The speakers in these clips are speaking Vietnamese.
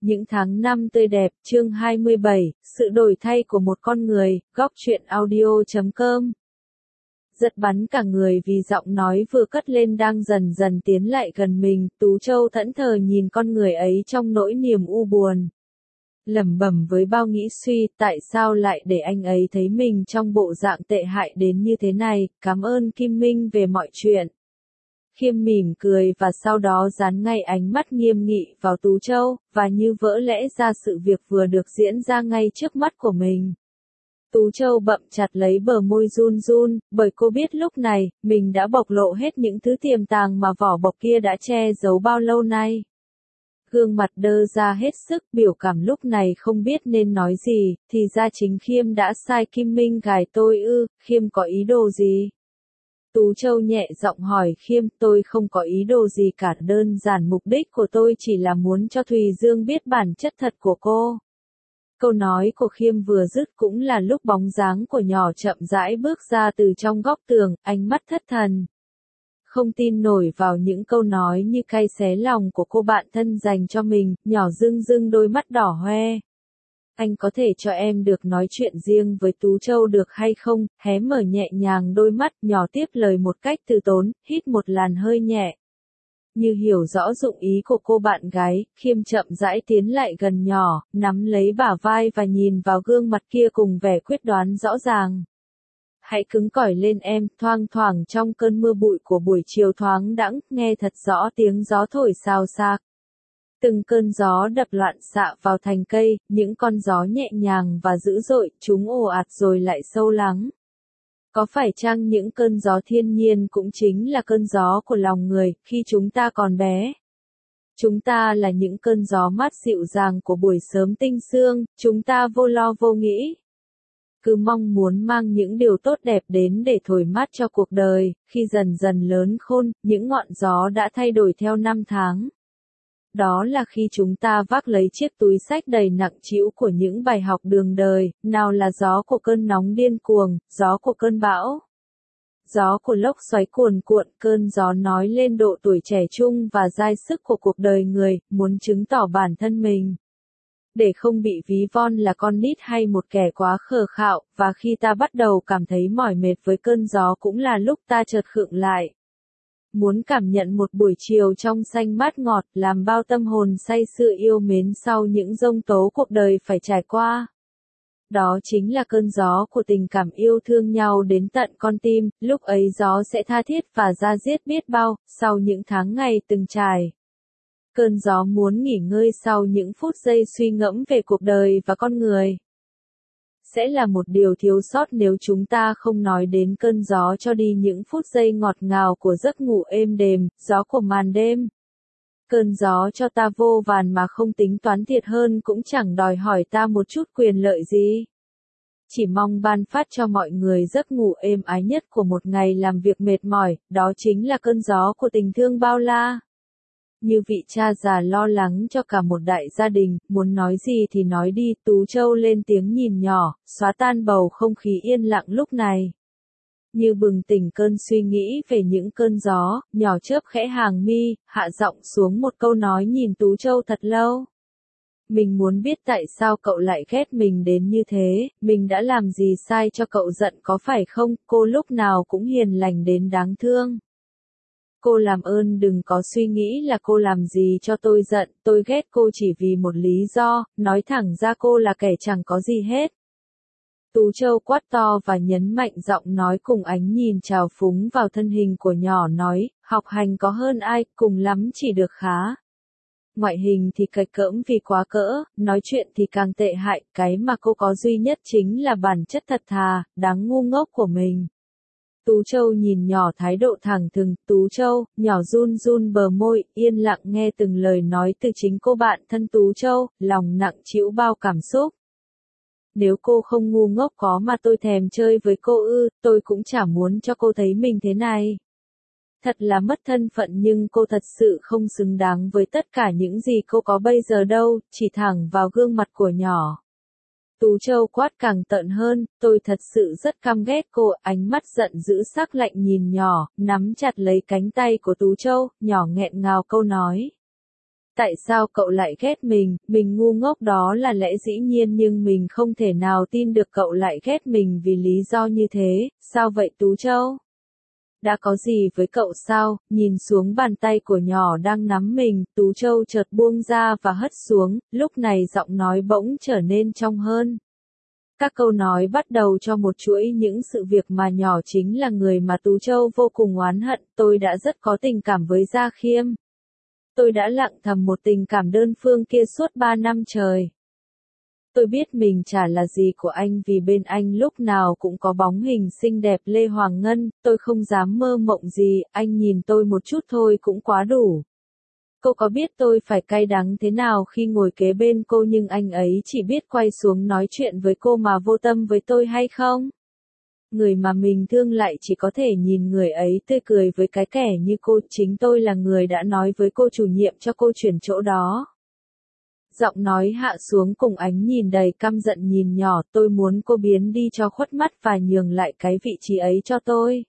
Những tháng năm tươi đẹp, chương 27, sự đổi thay của một con người, góc truyện audio.com. Giật bắn cả người vì giọng nói vừa cất lên đang dần dần tiến lại gần mình, Tú Châu thẫn thờ nhìn con người ấy trong nỗi niềm u buồn. Lẩm bẩm với bao nghĩ suy, tại sao lại để anh ấy thấy mình trong bộ dạng tệ hại đến như thế này, cảm ơn Kim Minh về mọi chuyện. Khiêm mỉm cười và sau đó dán ngay ánh mắt nghiêm nghị vào Tú Châu, và như vỡ lẽ ra sự việc vừa được diễn ra ngay trước mắt của mình. Tú Châu bậm chặt lấy bờ môi run run, bởi cô biết lúc này, mình đã bộc lộ hết những thứ tiềm tàng mà vỏ bọc kia đã che giấu bao lâu nay. Gương mặt đơ ra hết sức, biểu cảm lúc này không biết nên nói gì, thì ra chính Khiêm đã sai Kim Minh gài tôi ư, Khiêm có ý đồ gì? Tú Châu nhẹ giọng hỏi Khiêm, tôi không có ý đồ gì cả, đơn giản mục đích của tôi chỉ là muốn cho Thùy Dương biết bản chất thật của cô. Câu nói của Khiêm vừa dứt cũng là lúc bóng dáng của nhỏ chậm rãi bước ra từ trong góc tường, ánh mắt thất thần. Không tin nổi vào những câu nói như cay xé lòng của cô bạn thân dành cho mình, nhỏ rưng rưng đôi mắt đỏ hoe. Anh có thể cho em được nói chuyện riêng với Tú Châu được hay không? Hé mở nhẹ nhàng đôi mắt, nhỏ tiếp lời một cách từ tốn, hít một làn hơi nhẹ. Như hiểu rõ dụng ý của cô bạn gái, Khiêm chậm rãi tiến lại gần nhỏ, nắm lấy bả vai và nhìn vào gương mặt kia cùng vẻ quyết đoán rõ ràng. Hãy cứng cỏi lên em, thoang thoảng trong cơn mưa bụi của buổi chiều thoáng đãng, nghe thật rõ tiếng gió thổi xào xạc. Từng cơn gió đập loạn xạ vào thành cây, những con gió nhẹ nhàng và dữ dội, chúng ồ ạt rồi lại sâu lắng. Có phải chăng những cơn gió thiên nhiên cũng chính là cơn gió của lòng người, khi chúng ta còn bé? Chúng ta là những cơn gió mát dịu dàng của buổi sớm tinh sương, chúng ta vô lo vô nghĩ. Cứ mong muốn mang những điều tốt đẹp đến để thổi mát cho cuộc đời, khi dần dần lớn khôn, những ngọn gió đã thay đổi theo năm tháng. Đó là khi chúng ta vác lấy chiếc túi xách đầy nặng trĩu của những bài học đường đời, nào là gió của cơn nóng điên cuồng, gió của cơn bão, gió của lốc xoáy cuồn cuộn, cơn gió nói lên độ tuổi trẻ trung và dai sức của cuộc đời người, muốn chứng tỏ bản thân mình. Để không bị ví von là con nít hay một kẻ quá khờ khạo, và khi ta bắt đầu cảm thấy mỏi mệt với cơn gió cũng là lúc ta chợt khựng lại. Muốn cảm nhận một buổi chiều trong xanh mát ngọt, làm bao tâm hồn say sưa yêu mến sau những giông tố cuộc đời phải trải qua. Đó chính là cơn gió của tình cảm yêu thương nhau đến tận con tim, lúc ấy gió sẽ tha thiết và da diết biết bao, sau những tháng ngày từng trải. Cơn gió muốn nghỉ ngơi sau những phút giây suy ngẫm về cuộc đời và con người. Sẽ là một điều thiếu sót nếu chúng ta không nói đến cơn gió cho đi những phút giây ngọt ngào của giấc ngủ êm đềm, gió của màn đêm. Cơn gió cho ta vô vàn mà không tính toán thiệt hơn cũng chẳng đòi hỏi ta một chút quyền lợi gì. Chỉ mong ban phát cho mọi người giấc ngủ êm ái nhất của một ngày làm việc mệt mỏi, đó chính là cơn gió của tình thương bao la. Như vị cha già lo lắng cho cả một đại gia đình, muốn nói gì thì nói đi, Tú Châu lên tiếng nhìn nhỏ, xóa tan bầu không khí yên lặng lúc này. Như bừng tỉnh cơn suy nghĩ về những cơn gió, nhỏ chớp khẽ hàng mi, hạ giọng xuống một câu nói nhìn Tú Châu thật lâu. Mình muốn biết tại sao cậu lại ghét mình đến như thế, mình đã làm gì sai cho cậu giận có phải không, cô lúc nào cũng hiền lành đến đáng thương. Cô làm ơn đừng có suy nghĩ là cô làm gì cho tôi giận, tôi ghét cô chỉ vì một lý do, nói thẳng ra cô là kẻ chẳng có gì hết. Tú Châu quát to và nhấn mạnh giọng nói cùng ánh nhìn trào phúng vào thân hình của nhỏ nói, học hành có hơn ai, cùng lắm chỉ được khá. Ngoại hình thì cạch cỡm vì quá cỡ, nói chuyện thì càng tệ hại, cái mà cô có duy nhất chính là bản chất thật thà, đáng ngu ngốc của mình. Tú Châu nhìn nhỏ thái độ thẳng thừng, Tú Châu, nhỏ run run bờ môi, yên lặng nghe từng lời nói từ chính cô bạn thân Tú Châu, lòng nặng trĩu bao cảm xúc. Nếu cô không ngu ngốc có mà tôi thèm chơi với cô ư, tôi cũng chả muốn cho cô thấy mình thế này. Thật là mất thân phận nhưng cô thật sự không xứng đáng với tất cả những gì cô có bây giờ đâu, chỉ thẳng vào gương mặt của nhỏ. Tú Châu quát càng tợn hơn, tôi thật sự rất căm ghét cô, ánh mắt giận dữ sắc lạnh nhìn nhỏ, nắm chặt lấy cánh tay của Tú Châu, nhỏ nghẹn ngào câu nói. Tại sao cậu lại ghét mình ngu ngốc đó là lẽ dĩ nhiên nhưng mình không thể nào tin được cậu lại ghét mình vì lý do như thế, sao vậy Tú Châu? Đã có gì với cậu sao? Nhìn xuống bàn tay của nhỏ đang nắm mình, Tú Châu chợt buông ra và hất xuống, lúc này giọng nói bỗng trở nên trong hơn. Các câu nói bắt đầu cho một chuỗi những sự việc mà nhỏ chính là người mà Tú Châu vô cùng oán hận, tôi đã rất có tình cảm với Gia Khiêm. Tôi đã lặng thầm một tình cảm đơn phương kia suốt 3 năm trời. Tôi biết mình chả là gì của anh vì bên anh lúc nào cũng có bóng hình xinh đẹp Lê Hoàng Ngân, tôi không dám mơ mộng gì, anh nhìn tôi một chút thôi cũng quá đủ. Cô có biết tôi phải cay đắng thế nào khi ngồi kế bên cô nhưng anh ấy chỉ biết quay xuống nói chuyện với cô mà vô tâm với tôi hay không? Người mà mình thương lại chỉ có thể nhìn người ấy tươi cười với cái kẻ như cô, chính tôi là người đã nói với cô chủ nhiệm cho cô chuyển chỗ đó. Giọng nói hạ xuống cùng ánh nhìn đầy căm giận nhìn nhỏ, tôi muốn cô biến đi cho khuất mắt và nhường lại cái vị trí ấy cho tôi.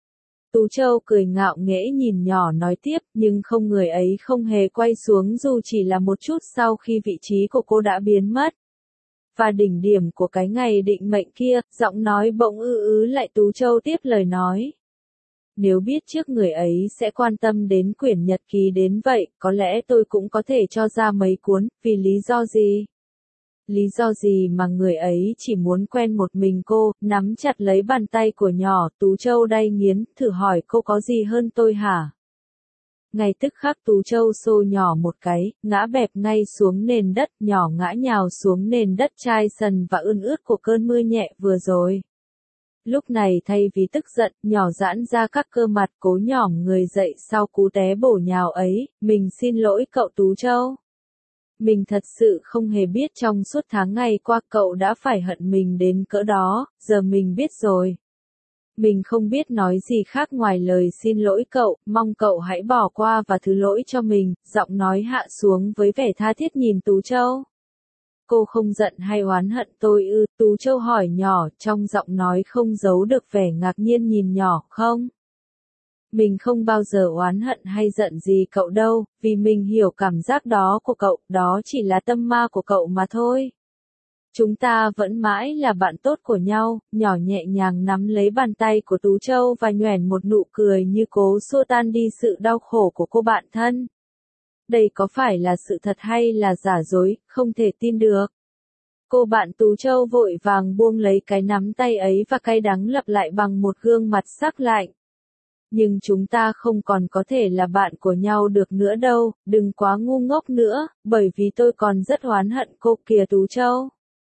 Tú Châu cười ngạo nghễ nhìn nhỏ nói tiếp, nhưng không, người ấy không hề quay xuống dù chỉ là một chút sau khi vị trí của cô đã biến mất. Và đỉnh điểm của cái ngày định mệnh kia, giọng nói bỗng lại Tú Châu tiếp lời nói. Nếu biết trước người ấy sẽ quan tâm đến quyển nhật ký đến vậy, có lẽ tôi cũng có thể cho ra mấy cuốn, vì lý do gì? Lý do gì mà người ấy chỉ muốn quen một mình cô, nắm chặt lấy bàn tay của nhỏ, Tú Châu đay nghiến, thử hỏi cô có gì hơn tôi hả? Ngay tức khắc Tú Châu xô nhỏ một cái, ngã bẹp ngay xuống nền đất, nhỏ ngã nhào xuống nền đất chai sần và ươn ướt của cơn mưa nhẹ vừa rồi. Lúc này thay vì tức giận, nhỏ giãn ra các cơ mặt cố nhỏm người dậy sau cú té bổ nhào ấy, mình xin lỗi cậu Tú Châu. Mình thật sự không hề biết trong suốt tháng ngày qua cậu đã phải hận mình đến cỡ đó, giờ mình biết rồi. Mình không biết nói gì khác ngoài lời xin lỗi cậu, mong cậu hãy bỏ qua và thứ lỗi cho mình, giọng nói hạ xuống với vẻ tha thiết nhìn Tú Châu. Cô không giận hay oán hận tôi ư? Tú Châu hỏi nhỏ, trong giọng nói không giấu được vẻ ngạc nhiên nhìn nhỏ, không? Mình không bao giờ oán hận hay giận gì cậu đâu, vì mình hiểu cảm giác đó của cậu, đó chỉ là tâm ma của cậu mà thôi. Chúng ta vẫn mãi là bạn tốt của nhau, nhỏ nhẹ nhàng nắm lấy bàn tay của Tú Châu và nhoẻn một nụ cười như cố xua tan đi sự đau khổ của cô bạn thân. Đây có phải là sự thật hay là giả dối, không thể tin được. Cô bạn Tú Châu vội vàng buông lấy cái nắm tay ấy và cay đắng lặp lại bằng một gương mặt sắc lạnh. Nhưng chúng ta không còn có thể là bạn của nhau được nữa đâu, đừng quá ngu ngốc nữa, bởi vì tôi còn rất oán hận cô kìa Tú Châu.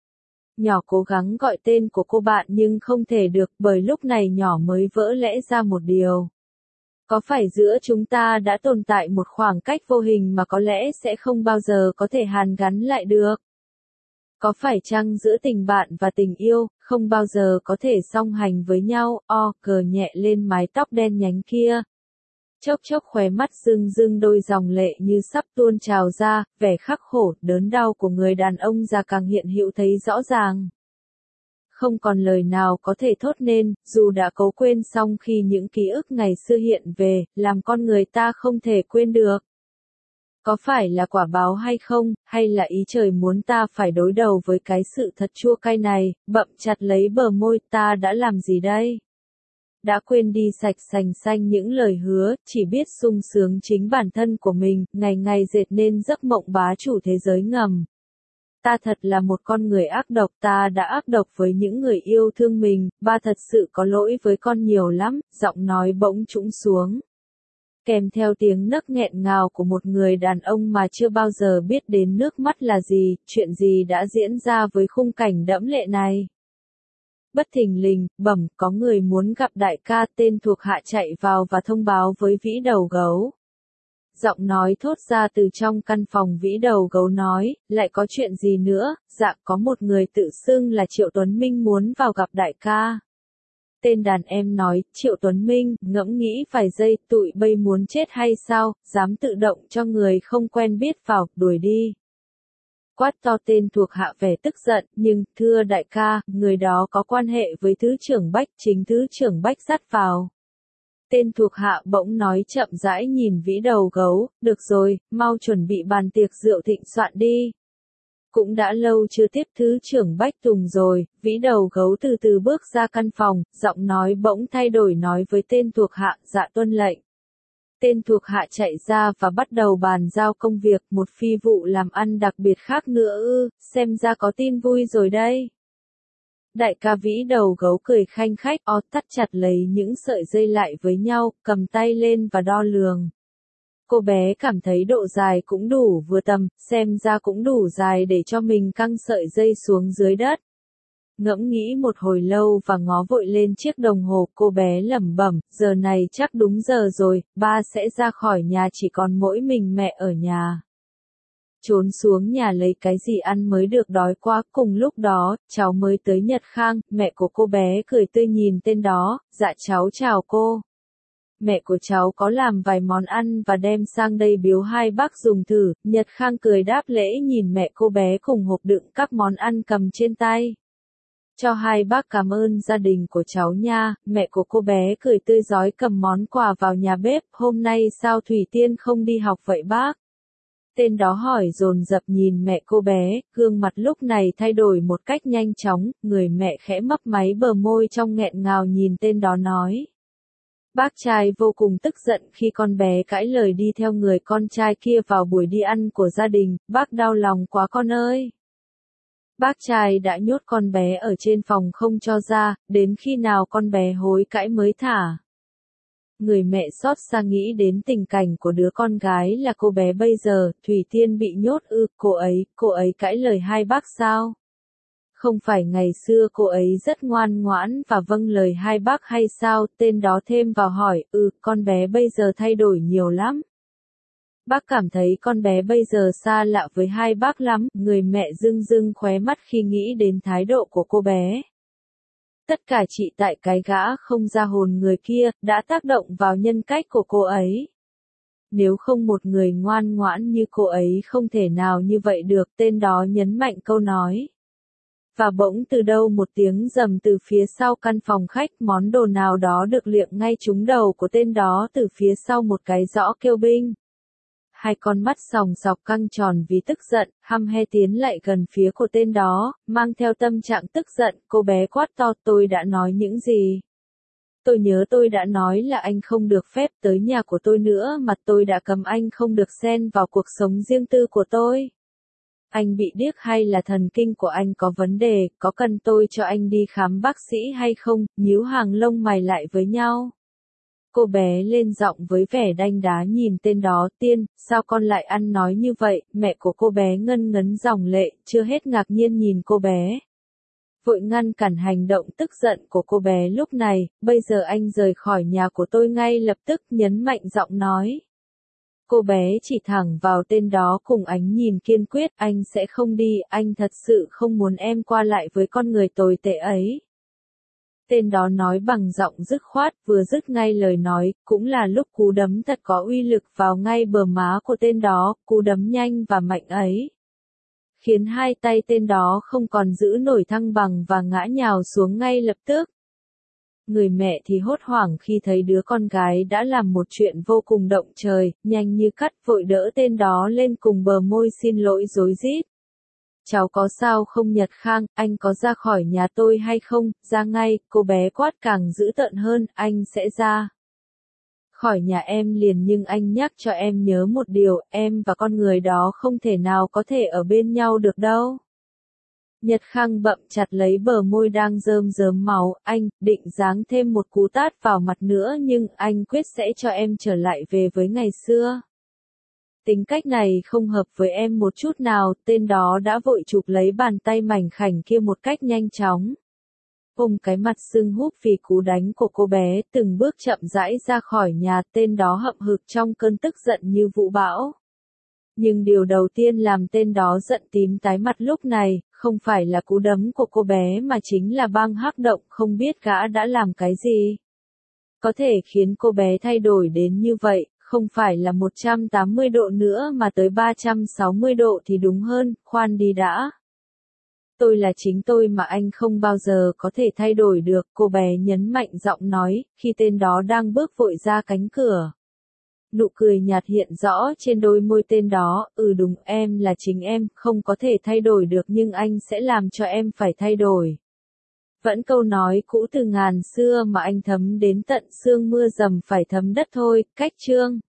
Nhỏ cố gắng gọi tên của cô bạn nhưng không thể được, bởi lúc này nhỏ mới vỡ lẽ ra một điều. Có phải giữa chúng ta đã tồn tại một khoảng cách vô hình mà có lẽ sẽ không bao giờ có thể hàn gắn lại được? Có phải chăng giữa tình bạn và tình yêu, không bao giờ có thể song hành với nhau, cờ nhẹ lên mái tóc đen nhánh kia. Chốc chốc khóe mắt rưng rưng đôi dòng lệ như sắp tuôn trào ra, vẻ khắc khổ, đớn đau của người đàn ông già càng hiện hữu thấy rõ ràng. Không còn lời nào có thể thốt nên, dù đã cố quên xong khi những ký ức ngày xưa hiện về, làm con người ta không thể quên được. Có phải là quả báo hay không, hay là ý trời muốn ta phải đối đầu với cái sự thật chua cay này, bậm chặt lấy bờ môi, ta đã làm gì đây? Đã quên đi sạch sành xanh những lời hứa, chỉ biết sung sướng chính bản thân của mình, ngày ngày dệt nên giấc mộng bá chủ thế giới ngầm. Ta thật là một con người ác độc, ta đã ác độc với những người yêu thương mình, ba thật sự có lỗi với con nhiều lắm, giọng nói bỗng trũng xuống. Kèm theo tiếng nấc nghẹn ngào của một người đàn ông mà chưa bao giờ biết đến nước mắt là gì, chuyện gì đã diễn ra với khung cảnh đẫm lệ này. Bất thình lình, có người muốn gặp đại ca, tên thuộc hạ chạy vào và thông báo với Vĩ Đầu Gấu. Giọng nói thốt ra từ trong căn phòng. Vĩ Đầu Gấu nói, lại có chuyện gì nữa? Dạ, có một người tự xưng là Triệu Tuấn Minh muốn vào gặp đại ca. Tên đàn em nói, Triệu Tuấn Minh, ngẫm nghĩ vài giây, tụi bây muốn chết hay sao, dám tự động cho người không quen biết vào, đuổi đi. Quát to tên thuộc hạ vẻ tức giận, nhưng, thưa đại ca, người đó có quan hệ với Thứ trưởng Bách, chính Thứ trưởng Bách dắt vào. Tên thuộc hạ bỗng nói chậm rãi nhìn Vĩ Đầu Gấu, được rồi, mau chuẩn bị bàn tiệc rượu thịnh soạn đi. Cũng đã lâu chưa tiếp thứ trưởng Bách Tùng rồi, Vĩ Đầu Gấu từ từ bước ra căn phòng, giọng nói bỗng thay đổi nói với tên thuộc hạ, dạ tuân lệnh. Tên thuộc hạ chạy ra và bắt đầu bàn giao công việc, một phi vụ làm ăn đặc biệt khác nữa xem ra có tin vui rồi đây. Đại ca Vĩ Đầu Gấu cười khanh khách, thắt chặt lấy những sợi dây lại với nhau, cầm tay lên và đo lường. Cô bé cảm thấy độ dài cũng đủ vừa tầm, xem ra cũng đủ dài để cho mình căng sợi dây xuống dưới đất. Ngẫm nghĩ một hồi lâu và ngó vội lên chiếc đồng hồ, cô bé lẩm bẩm, giờ này chắc đúng giờ rồi, ba sẽ ra khỏi nhà chỉ còn mỗi mình mẹ ở nhà. Trốn xuống nhà lấy cái gì ăn mới được, đói quá. Cùng lúc đó, cháu mới tới Nhật Khang, mẹ của cô bé cười tươi nhìn tên đó, dạ cháu chào cô. Mẹ của cháu có làm vài món ăn và đem sang đây biếu hai bác dùng thử. Nhật Khang cười đáp lễ nhìn mẹ cô bé cùng hộp đựng các món ăn cầm trên tay. Cho hai bác cảm ơn gia đình của cháu nha. Mẹ của cô bé cười tươi rói cầm món quà vào nhà bếp. Hôm nay sao Thủy Tiên không đi học vậy bác? Tên đó hỏi dồn dập nhìn mẹ cô bé, gương mặt lúc này thay đổi một cách nhanh chóng, người mẹ khẽ mấp máy bờ môi trong nghẹn ngào nhìn tên đó nói. Bác trai vô cùng tức giận khi con bé cãi lời đi theo người con trai kia vào buổi đi ăn của gia đình, bác đau lòng quá con ơi. Bác trai đã nhốt con bé ở trên phòng không cho ra, đến khi nào con bé hối cãi mới thả. Người mẹ xót xa nghĩ đến tình cảnh của đứa con gái là cô bé bây giờ, Thủy Tiên bị nhốt cô ấy cãi lời hai bác sao? Không phải ngày xưa cô ấy rất ngoan ngoãn và vâng lời hai bác hay sao? Tên đó thêm vào hỏi, con bé bây giờ thay đổi nhiều lắm. Bác cảm thấy con bé bây giờ xa lạ với hai bác lắm, người mẹ rưng rưng khóe mắt khi nghĩ đến thái độ của cô bé. Tất cả chỉ tại cái gã không ra hồn người kia, đã tác động vào nhân cách của cô ấy. Nếu không một người ngoan ngoãn như cô ấy không thể nào như vậy được, tên đó nhấn mạnh câu nói. Và bỗng từ đâu một tiếng rầm từ phía sau căn phòng khách, món đồ nào đó được liệng ngay trúng đầu của tên đó từ phía sau một cái giõ kêu binh. Hai con mắt sòng sọc căng tròn vì tức giận, hăm he tiến lại gần phía của tên đó, mang theo tâm trạng tức giận, cô bé quát to, tôi đã nói những gì? Tôi nhớ tôi đã nói là anh không được phép tới nhà của tôi nữa mà tôi đã cấm anh không được xen vào cuộc sống riêng tư của tôi. Anh bị điếc hay là thần kinh của anh có vấn đề, có cần tôi cho anh đi khám bác sĩ hay không? Nhíu hàng lông mày lại với nhau. Cô bé lên giọng với vẻ đanh đá nhìn tên đó, Tiên, sao con lại ăn nói như vậy? Mẹ của cô bé ngân ngấn dòng lệ, chưa hết ngạc nhiên nhìn cô bé. Vội ngăn cản hành động tức giận của cô bé lúc này, bây giờ anh rời khỏi nhà của tôi ngay lập tức, nhấn mạnh giọng nói. Cô bé chỉ thẳng vào tên đó cùng ánh nhìn kiên quyết, anh sẽ không đi, anh thật sự không muốn em qua lại với con người tồi tệ ấy. Tên đó nói bằng giọng dứt khoát, vừa dứt ngay lời nói, cũng là lúc cú đấm thật có uy lực vào ngay bờ má của tên đó, cú đấm nhanh và mạnh ấy. Khiến hai tay tên đó không còn giữ nổi thăng bằng và ngã nhào xuống ngay lập tức. Người mẹ thì hốt hoảng khi thấy đứa con gái đã làm một chuyện vô cùng động trời, nhanh như cắt vội đỡ tên đó lên cùng bờ môi xin lỗi rối rít. Cháu có sao không Nhật Khang, anh có ra khỏi nhà tôi hay không? Ra ngay, cô bé quát càng dữ tợn hơn, anh sẽ ra khỏi nhà em liền, nhưng anh nhắc cho em nhớ một điều, em và con người đó không thể nào có thể ở bên nhau được đâu. Nhật Khang bậm chặt lấy bờ môi đang rơm rớm máu, anh định giáng thêm một cú tát vào mặt nữa nhưng anh quyết sẽ cho em trở lại về với ngày xưa. Tính cách này không hợp với em một chút nào, tên đó đã vội chụp lấy bàn tay mảnh khảnh kia một cách nhanh chóng. Ôm cái mặt sưng húp vì cú đánh của cô bé, từng bước chậm rãi ra khỏi nhà, tên đó hậm hực trong cơn tức giận như vũ bão. Nhưng điều đầu tiên làm tên đó giận tím tái mặt lúc này, không phải là cú đấm của cô bé mà chính là băng hắc động, không biết gã đã làm cái gì. Có thể khiến cô bé thay đổi đến như vậy, không phải là 180 độ nữa mà tới 360 độ thì đúng hơn, khoan đi đã. Tôi là chính tôi mà anh không bao giờ có thể thay đổi được, cô bé nhấn mạnh giọng nói, khi tên đó đang bước vội ra cánh cửa. Nụ cười nhạt hiện rõ trên đôi môi tên đó, đúng em là chính em, không có thể thay đổi được nhưng anh sẽ làm cho em phải thay đổi. Vẫn câu nói cũ từ ngàn xưa mà anh thấm đến tận xương, mưa dầm phải thấm đất thôi, cách chương.